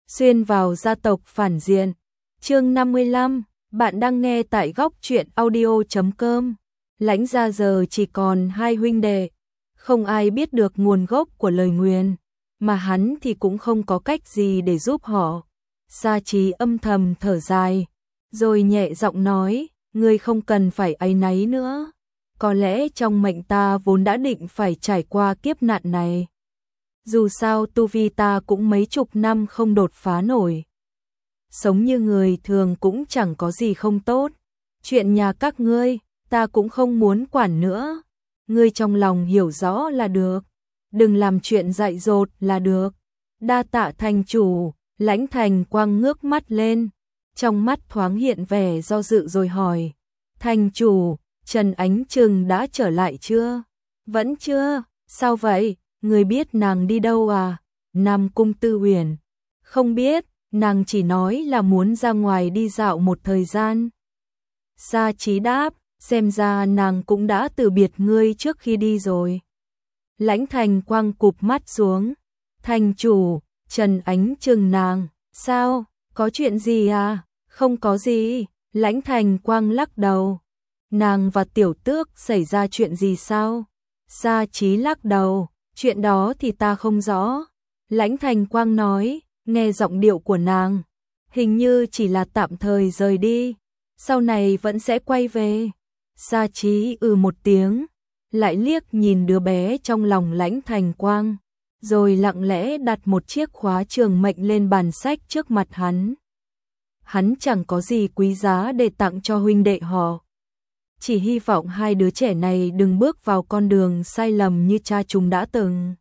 xuyên vào gia tộc phản diện. Chương 55, bạn đang nghe tại góc truyện audio.com. Lãnh gia giờ chỉ còn hai huynh đệ, không ai biết được nguồn gốc của lời nguyền, mà hắn thì cũng không có cách gì để giúp họ. Sa Chí âm thầm thở dài, rồi nhẹ giọng nói, ngươi không cần phải áy náy nữa. Có lẽ trong mệnh ta vốn đã định phải trải qua kiếp nạn này. Dù sao tu vi ta cũng mấy chục năm không đột phá nổi. Sống như người thường cũng chẳng có gì không tốt. Chuyện nhà các ngươi, ta cũng không muốn quản nữa. Ngươi trong lòng hiểu rõ là được. Đừng làm chuyện dại dột là được. Đa tạ thành chủ. Lãnh Thành Quang ngước mắt lên. Trong mắt thoáng hiện vẻ do dự rồi hỏi. Thành chủ, Trần Ánh Trừng đã trở lại chưa? Vẫn chưa, sao vậy? Người biết nàng đi đâu à? Nam Cung Tư Huyền. Không biết, nàng chỉ nói là muốn ra ngoài đi dạo một thời gian. Sa Chí đáp, xem ra nàng cũng đã từ biệt ngươi trước khi đi rồi. Lãnh Thành Quang cụp mắt xuống. Thành chủ, Trần Ánh Trừng nàng, sao? Có chuyện gì à? Không có gì, Lãnh Thành Quang lắc đầu. Nàng và Tiểu Tước xảy ra chuyện gì sao? Sa Chí lắc đầu, chuyện đó thì ta không rõ. Lãnh Thành Quang nói, nghe giọng điệu của nàng, hình như chỉ là tạm thời rời đi, sau này vẫn sẽ quay về. Sa Chí một tiếng, lại liếc nhìn đứa bé trong lòng Lãnh Thành Quang, rồi lặng lẽ đặt một chiếc khóa trường mệnh lên bàn sách trước mặt hắn. Hắn chẳng có gì quý giá để tặng cho huynh đệ họ. Chỉ hy vọng hai đứa trẻ này đừng bước vào con đường sai lầm như cha chúng đã từng.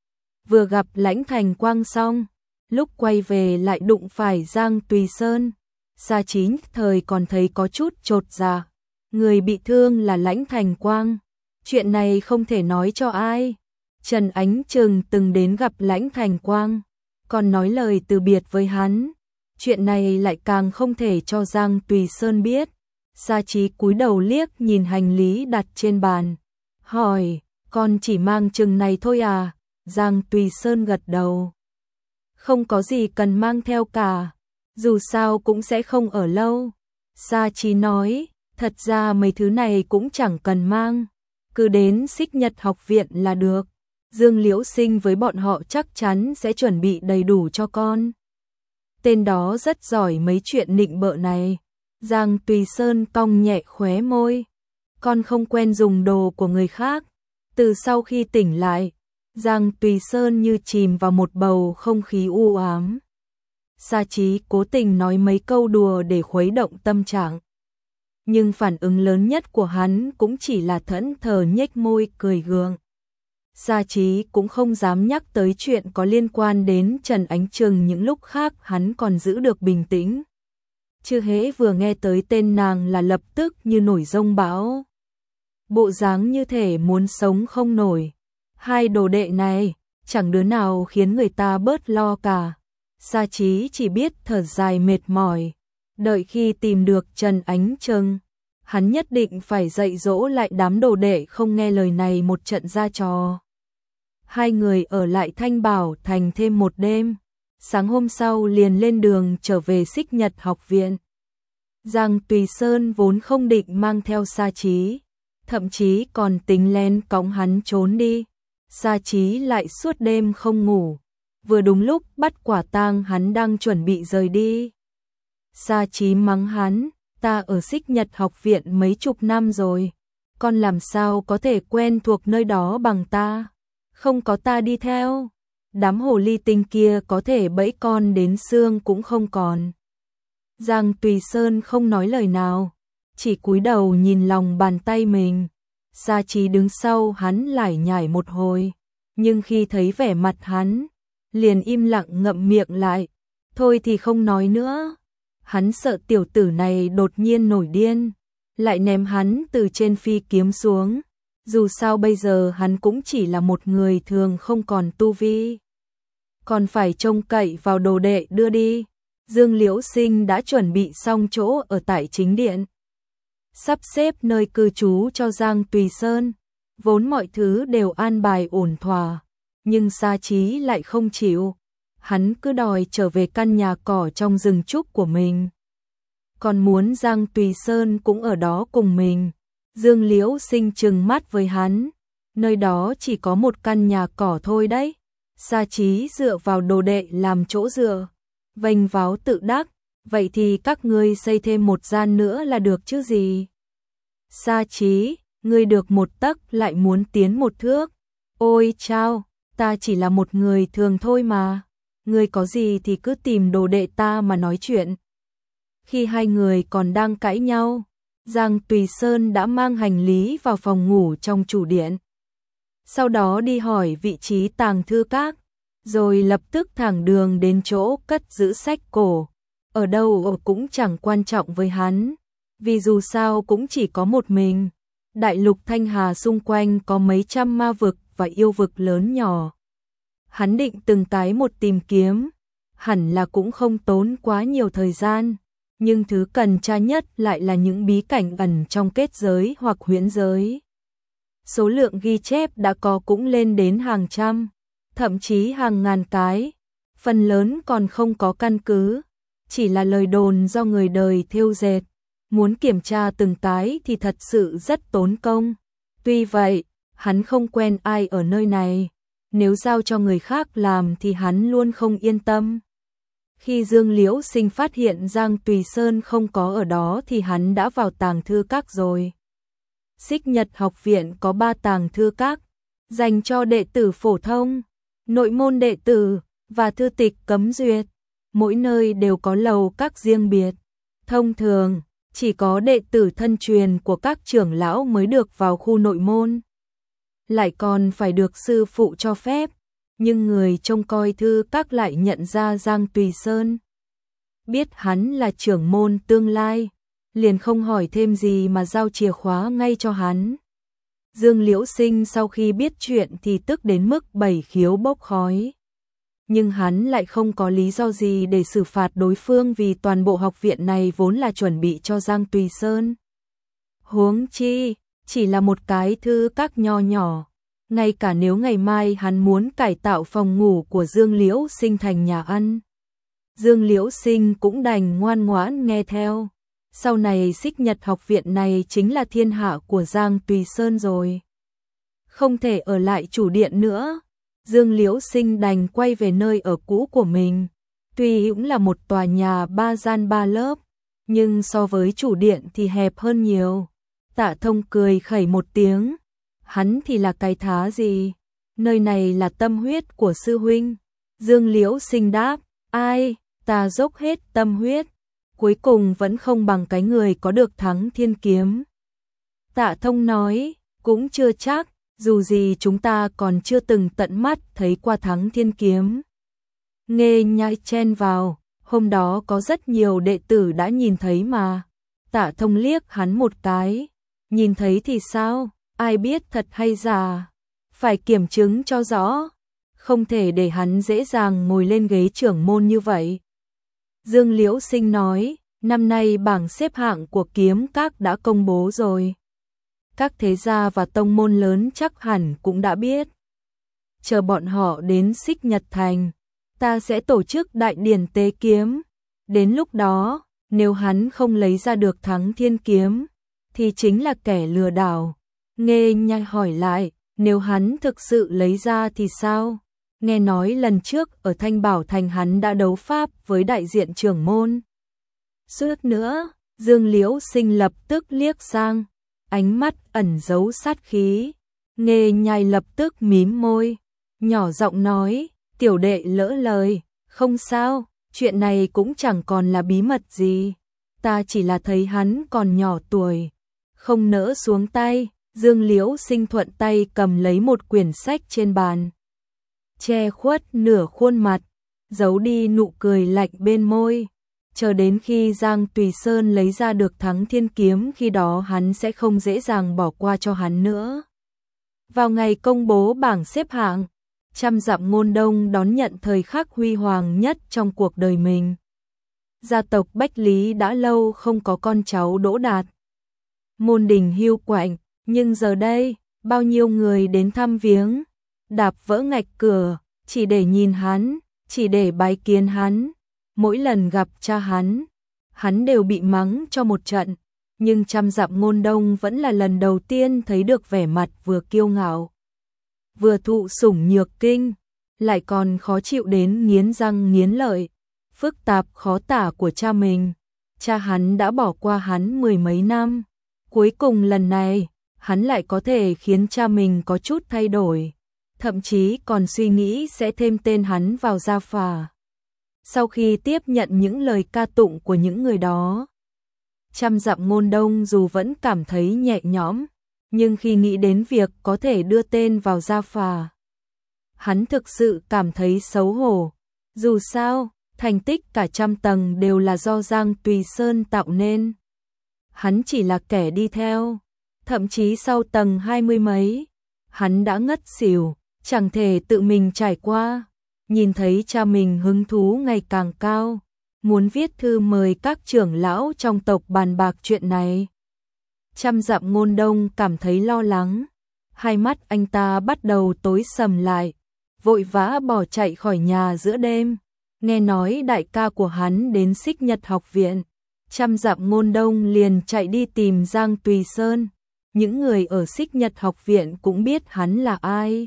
Vừa gặp Lãnh Thành Quang xong, lúc quay về lại đụng phải Giang Tùy Sơn. Sa Chí thời còn thấy có chút chột dạ. Người bị thương là Lãnh Thành Quang. Chuyện này không thể nói cho ai. Trần Ánh Trừng từng đến gặp Lãnh Thành Quang, còn nói lời từ biệt với hắn. Chuyện này lại càng không thể cho Giang Tùy Sơn biết. Sa Chí cúi đầu liếc nhìn hành lý đặt trên bàn, hỏi, con chỉ mang chừng này thôi à? Giang Tùy Sơn gật đầu. Không có gì cần mang theo cả, dù sao cũng sẽ không ở lâu. Sa Chí nói, thật ra mấy thứ này cũng chẳng cần mang, cứ đến Xích Nhật học viện là được. Dương Liễu Sinh với bọn họ chắc chắn sẽ chuẩn bị đầy đủ cho con. Tên đó rất giỏi mấy chuyện nịnh bợ này. Giang Tùy Sơn cong nhẹ khóe môi. Con không quen dùng đồ của người khác. Từ sau khi tỉnh lại, Giang Tùy Sơn như chìm vào một bầu không khí u ám. Sa Chí cố tình nói mấy câu đùa để khuấy động tâm trạng. Nhưng phản ứng lớn nhất của hắn cũng chỉ là thẫn thờ nhếch môi cười gượng. Sa Chí cũng không dám nhắc tới chuyện có liên quan đến Trần Ánh Trừng, những lúc khác hắn còn giữ được bình tĩnh. Chưa hễ vừa nghe tới tên nàng là lập tức như nổi giông bão. Bộ dáng như thể muốn sống không nổi. Hai đồ đệ này, chẳng đứa nào khiến người ta bớt lo cả. Sa Chí chỉ biết thở dài mệt mỏi. Đợi khi tìm được Trần Ánh Trừng, hắn nhất định phải dạy dỗ lại đám đồ đệ không nghe lời này một trận ra trò. Hai người ở lại Thanh Bảo Thành thêm một đêm. Sáng hôm sau liền lên đường trở về Xích Nhật học viện. Giang Tùy Sơn vốn không định mang theo Sa Chí, thậm chí còn tính lén cõng hắn trốn đi. Sa Chí lại suốt đêm không ngủ, vừa đúng lúc bắt quả tang hắn đang chuẩn bị rời đi. Sa Chí mắng hắn, ta ở Xích Nhật học viện mấy chục năm rồi, con làm sao có thể quen thuộc nơi đó bằng ta, không có ta đi theo. Đám hồ ly tinh kia có thể bẫy con đến xương cũng không còn. Giang Tùy Sơn không nói lời nào, chỉ cúi đầu nhìn lòng bàn tay mình. Sa Chí đứng sau hắn lải nhải một hồi, nhưng khi thấy vẻ mặt hắn, liền im lặng ngậm miệng lại. Thôi thì không nói nữa. Hắn sợ tiểu tử này đột nhiên nổi điên, lại ném hắn từ trên phi kiếm xuống. Dù sao bây giờ hắn cũng chỉ là một người thường không còn tu vi, còn phải trông cậy vào đồ đệ đưa đi. Dương Liễu Sinh đã chuẩn bị xong chỗ ở tại chính điện, sắp xếp nơi cư trú cho Giang Tùy Sơn, vốn mọi thứ đều an bài ổn thỏa, nhưng Sa Chí lại không chịu. hắn cứ đòi trở về căn nhà cỏ trong rừng trúc của mình. Còn muốn Giang Tùy Sơn cũng ở đó cùng mình. Dương Liễu Sinh trừng mắt với hắn, nơi đó chỉ có một căn nhà cỏ thôi đấy. Sa Chí dựa vào đồ đệ làm chỗ dựa, vênh váo tự đắc, vậy thì các ngươi xây thêm một gian nữa là được chứ gì. Sa Chí, ngươi được một tấc lại muốn tiến một thước. Ôi chao, ta chỉ là một người thường thôi mà. Ngươi có gì thì cứ tìm đồ đệ ta mà nói chuyện. Khi hai người còn đang cãi nhau, Giang Tùy Sơn đã mang hành lý vào phòng ngủ trong chủ điện. Sau đó đi hỏi vị trí tàng thư các, rồi lập tức thẳng đường đến chỗ cất giữ sách cổ. Ở đâu cũng chẳng quan trọng với hắn, vì dù sao cũng chỉ có một mình. Đại lục Thanh Hà xung quanh có mấy trăm ma vực và yêu vực lớn nhỏ. Hắn định từng cái một tìm kiếm, hẳn là cũng không tốn quá nhiều thời gian, nhưng thứ cần tra nhất lại là những bí cảnh ẩn trong kết giới hoặc huyễn giới. Số lượng ghi chép đã có cũng lên đến hàng trăm, thậm chí hàng ngàn cái, phần lớn còn không có căn cứ, chỉ là lời đồn do người đời thêu dệt. Muốn kiểm tra từng cái thì thật sự rất tốn công. Tuy vậy, hắn không quen ai ở nơi này, nếu giao cho người khác làm thì hắn luôn không yên tâm. Khi Dương Liễu Sinh phát hiện Giang Tùy Sơn không có ở đó thì hắn đã vào tàng thư các rồi. Xích Nhật học viện có 3 tàng thư các, dành cho đệ tử phổ thông, nội môn đệ tử và thư tịch cấm duyệt. Mỗi nơi đều có lầu các riêng biệt. Thông thường, chỉ có đệ tử thân truyền của các trưởng lão mới được vào khu nội môn. Lại còn phải được sư phụ cho phép, nhưng người trông coi thư các lại nhận ra Giang Tùy Sơn. Biết hắn là trưởng môn tương lai, liền không hỏi thêm gì mà giao chìa khóa ngay cho hắn. Dương Liễu Sinh sau khi biết chuyện thì tức đến mức bảy khiếu bốc khói. Nhưng hắn lại không có lý do gì để xử phạt đối phương vì toàn bộ học viện này vốn là chuẩn bị cho Giang Tùy Sơn. Huống chi, chỉ là một cái thư các nho nhỏ. Ngay cả nếu ngày mai hắn muốn cải tạo phòng ngủ của Dương Liễu Sinh thành nhà ăn, Dương Liễu Sinh cũng đành ngoan ngoãn nghe theo. Sau này Xích Nhật học viện này chính là thiên hạ của Giang Tùy Sơn rồi. Không thể ở lại chủ điện nữa, Dương Liễu Sinh đành quay về nơi ở cũ của mình. Tuy cũng là một tòa nhà 3 gian 3 lớp, nhưng so với chủ điện thì hẹp hơn nhiều. Tạ Thông cười khẩy một tiếng. Hắn thì là cái thá gì? Nơi này là tâm huyết của sư huynh. Dương Liễu Sinh đáp, ai, ta dốc hết tâm huyết, cuối cùng vẫn không bằng cái người có được thắng thiên kiếm. Tạ Thông nói, cũng chưa chắc, dù gì chúng ta còn chưa từng tận mắt thấy qua thắng thiên kiếm. Nghê nhai chen vào, hôm đó có rất nhiều đệ tử đã nhìn thấy mà. Tạ Thông liếc hắn một cái, nhìn thấy thì sao? Ai biết thật hay giả, phải kiểm chứng cho rõ, không thể để hắn dễ dàng ngồi lên ghế trưởng môn như vậy. Dương Liễu Sinh nói, năm nay bảng xếp hạng của kiếm các đã công bố rồi. Các thế gia và tông môn lớn chắc hẳn cũng đã biết. Chờ bọn họ đến Xích Nhật Thành, ta sẽ tổ chức đại điển tế kiếm. Đến lúc đó, nếu hắn không lấy ra được thắng thiên kiếm, thì chính là kẻ lừa đảo. Nghê nhai hỏi lại, nếu hắn thực sự lấy ra thì sao? Nghe nói lần trước ở Thanh Bảo Thành hắn đã đấu pháp với đại diện trưởng môn. Suốt nữa, Dương Liễu Sinh lập tức liếc sang, ánh mắt ẩn giấu sát khí. Nghê nhai lập tức mím môi, nhỏ giọng nói, tiểu đệ lỡ lời, không sao, chuyện này cũng chẳng còn là bí mật gì. Ta chỉ là thấy hắn còn nhỏ tuổi, không nỡ xuống tay. Dương Liễu Sinh thuận tay cầm lấy một quyển sách trên bàn, che khuất nửa khuôn mặt, giấu đi nụ cười lạnh bên môi. Chờ đến khi Giang Tùy Sơn lấy ra được thắng thiên kiếm, khi đó hắn sẽ không dễ dàng bỏ qua cho hắn nữa. Vào ngày công bố bảng xếp hạng, trăm dặm Ngôn Đông đón nhận thời khắc huy hoàng nhất trong cuộc đời mình. Gia tộc Bách Lý đã lâu không có con cháu đỗ đạt. Môn đình hiu quạnh, nhưng giờ đây, bao nhiêu người đến thăm viếng, đạp vỡ ngạch cửa, chỉ để nhìn hắn, chỉ để bái kiến hắn. Mỗi lần gặp cha hắn đều bị mắng cho một trận, nhưng Trăm Dặm Ngôn Đông vẫn là lần đầu tiên thấy được vẻ mặt vừa kiêu ngạo, vừa thụ sủng nhược kinh, lại còn khó chịu đến nghiến răng nghiến lợi, phức tạp khó tả của cha mình. Cha hắn đã bỏ qua hắn mười mấy năm, cuối cùng lần này, hắn lại có thể khiến cha mình có chút thay đổi, thậm chí còn suy nghĩ sẽ thêm tên hắn vào gia phả. Sau khi tiếp nhận những lời ca tụng của những người đó, Trăm Dặm Ngôn Đông dù vẫn cảm thấy nhẹ nhõm, nhưng khi nghĩ đến việc có thể đưa tên vào gia phả, hắn thực sự cảm thấy xấu hổ. Dù sao, thành tích cả trăm tầng đều là do Giang Tùy Sơn tạo nên. Hắn chỉ là kẻ đi theo, thậm chí sau tầng 20 mấy, hắn đã ngất xỉu, chẳng thể tự mình trải qua. Nhìn thấy cha mình hứng thú ngày càng cao, muốn viết thư mời các trưởng lão trong tộc bàn bạc chuyện này. Trăm Dặm Ngôn Đông cảm thấy lo lắng, hai mắt anh ta bắt đầu tối sầm lại, vội vã bỏ chạy khỏi nhà giữa đêm. Nghe nói đại ca của hắn đến Xích Nhật học viện, Trăm Dặm Ngôn Đông liền chạy đi tìm Giang Tùy Sơn. Những người ở Xích Nhật học viện cũng biết hắn là ai.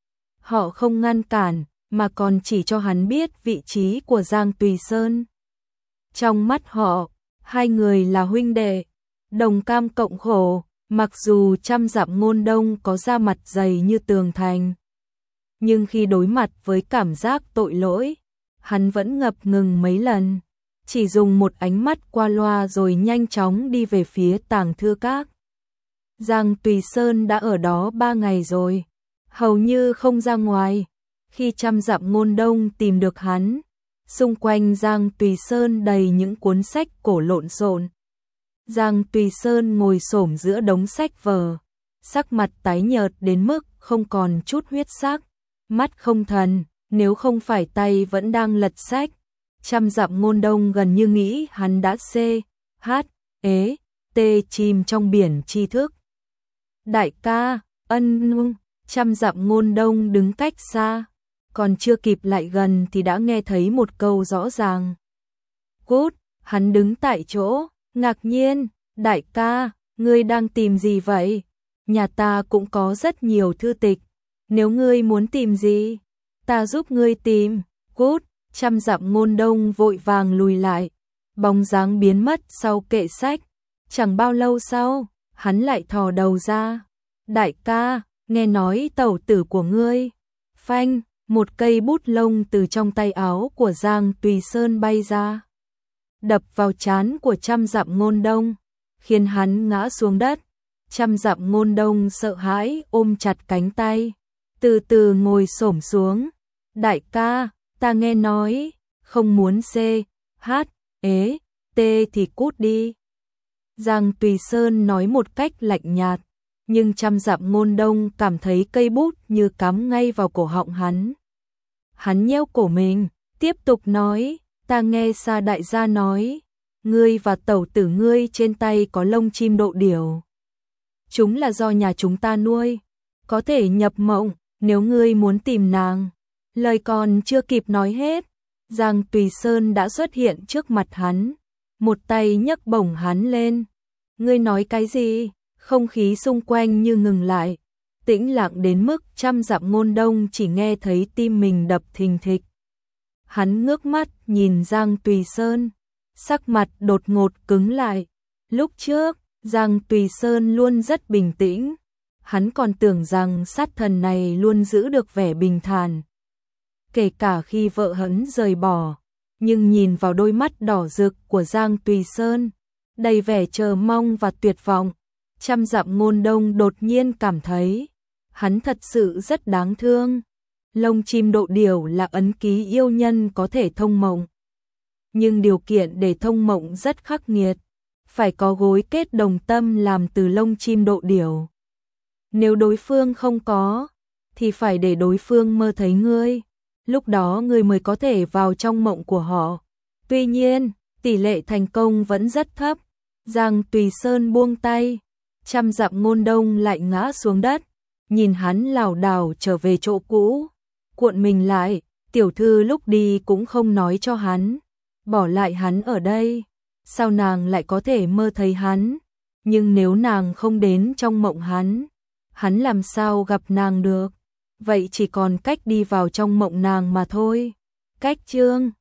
Họ không ngăn cản, mà còn chỉ cho hắn biết vị trí của Giang Tùy Sơn. Trong mắt họ, hai người là huynh đệ, đồng cam cộng khổ, mặc dù Trăm Dặm Ngôn Đông có da mặt dày như tường thành. Nhưng khi đối mặt với cảm giác tội lỗi, hắn vẫn ngập ngừng mấy lần, chỉ dùng một ánh mắt qua loa rồi nhanh chóng đi về phía tàng thư các. Giang Tùy Sơn đã ở đó 3 ngày rồi, hầu như không ra ngoài. Khi Trăm Dặm Ngôn Đông tìm được hắn, xung quanh Giang Tùy Sơn đầy những cuốn sách cổ lộn xộn. Giang Tùy Sơn ngồi xổm giữa đống sách vở, sắc mặt tái nhợt đến mức không còn chút huyết sắc, mắt không thần, nếu không phải tay vẫn đang lật sách. Trăm Dặm Ngôn Đông gần như nghĩ hắn đã chìm trong biển tri thức. Đại ca, Trăm Dặm Ngôn Đông đứng cách xa, còn chưa kịp lại gần thì đã nghe thấy một câu rõ ràng. Cút, hắn đứng tại chỗ, ngạc nhiên, đại ca, ngươi đang tìm gì vậy? Nhà ta cũng có rất nhiều thư tịch, nếu ngươi muốn tìm gì, ta giúp ngươi tìm. Cút, Trăm Dặm Ngôn Đông vội vàng lùi lại, bóng dáng biến mất sau kệ sách. Chẳng bao lâu sau, hắn lại thò đầu ra. Đại ca, nghe nói tẩu tử của ngươi. Phanh, một cây bút lông từ trong tay áo của Giang Tùy Sơn bay ra, đập vào trán của Trăm Dặm Ngôn Đông, khiến hắn ngã xuống đất. Trăm Dặm Ngôn Đông sợ hãi ôm chặt cánh tay, từ từ ngồi xổm xuống. Đại ca, ta nghe nói, không muốn thì cút đi. Giang Tùy Sơn nói một cách lạnh nhạt, nhưng Trăm Dặm Ngôn Đông cảm thấy cây bút như cắm ngay vào cổ họng hắn. Hắn nheo cổ mình, tiếp tục nói, ta nghe Sa đại gia nói, ngươi và tẩu tử ngươi trên tay có lông chim độ điểu. Chúng là do nhà chúng ta nuôi, có thể nhập mộng, nếu ngươi muốn tìm nàng. Lời còn chưa kịp nói hết, Giang Tùy Sơn đã xuất hiện trước mặt hắn, một tay nhấc bổng hắn lên. Ngươi nói cái gì? Không khí xung quanh như ngừng lại, tĩnh lặng đến mức Trăm Dặm Ngôn Đông chỉ nghe thấy tim mình đập thình thịch. Hắn ngước mắt nhìn Giang Tùy Sơn, sắc mặt đột ngột cứng lại. Lúc trước, Giang Tùy Sơn luôn rất bình tĩnh, hắn còn tưởng rằng sát thần này luôn giữ được vẻ bình thản, kể cả khi vợ hắn rời bỏ. Nhưng nhìn vào đôi mắt đỏ rực của Giang Tùy Sơn, đầy vẻ chờ mong và tuyệt vọng, Trăm Dặm Ngôn Đông đột nhiên cảm thấy hắn thật sự rất đáng thương. Lông chim độ điểu là ấn ký yêu nhân có thể thông mộng, nhưng điều kiện để thông mộng rất khắc nghiệt, phải có gối kết đồng tâm làm từ lông chim độ điểu. Nếu đối phương không có, thì phải để đối phương mơ thấy ngươi, lúc đó ngươi mới có thể vào trong mộng của họ. Tuy nhiên, tỷ lệ thành công vẫn rất thấp. Giang Tùy Sơn buông tay, Trăm Dặm Ngôn Đông lại ngã xuống đất, nhìn hắn lảo đảo trở về chỗ cũ, cuộn mình lại, Tiểu thư lúc đi cũng không nói cho hắn, bỏ lại hắn ở đây, sao nàng lại có thể mơ thấy hắn? Nhưng nếu nàng không đến trong mộng hắn làm sao gặp nàng được? Vậy chỉ còn cách đi vào trong mộng nàng mà thôi. Cách chương